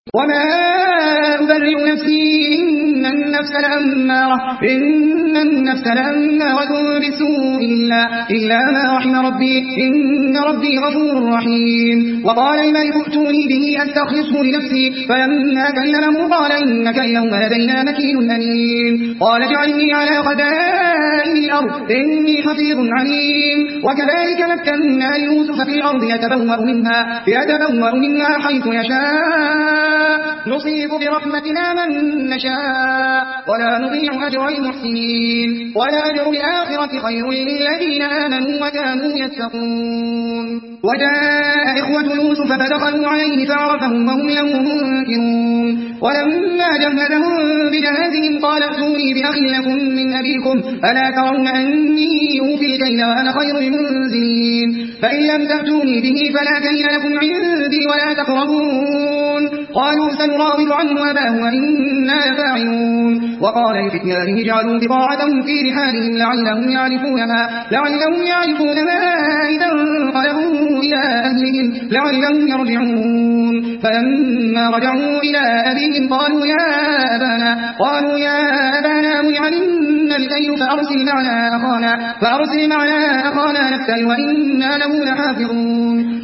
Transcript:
وما أبرئ نفسي إن النفس لأمارة بالسوء إلا ما رحم ربي إن ربي غفور رحيم. وقال الملك ائتوني به أستخلصه لنفسي فلما كلمه قال إنك اليوم لدينا مكين أمين. قال اجعلني على خزائن الأرض إني حفيظ عليم. وكذلك مكنا ليوسف في الأرض يتبوأ منها حيث يشاء نصيب برحمتنا من نشاء ولا نضيع أجر المحسنين ولأجر الآخرة خير للذين آمنوا وكانوا يتقون. وجاء إخوة يوسف فدخلوا عليه فعرفهم وهم له منكرون. ولما جهزهم بجهازهم قال ائتوني بأخ لكم من أبيكم ألا ترون أني أوفي الكيل وأنا خير المنزلين فإن لم تأتوني به فلا كيل لكم عندي ولا تقربون. قالوا سنراود عنه أباه وإنا لفاعلون. وقال لفتيانه اجعلوا بضاعتهم في رحالهم لعلهم يعرفونها إذا انقلبوا إلى أهلهم لعلهم يرجعون. فلما رجعوا إلى أبيهم قالوا يا أبانا منع منا الكيل فأرسل معنا أخانا نكتل وإنا له لحافظون.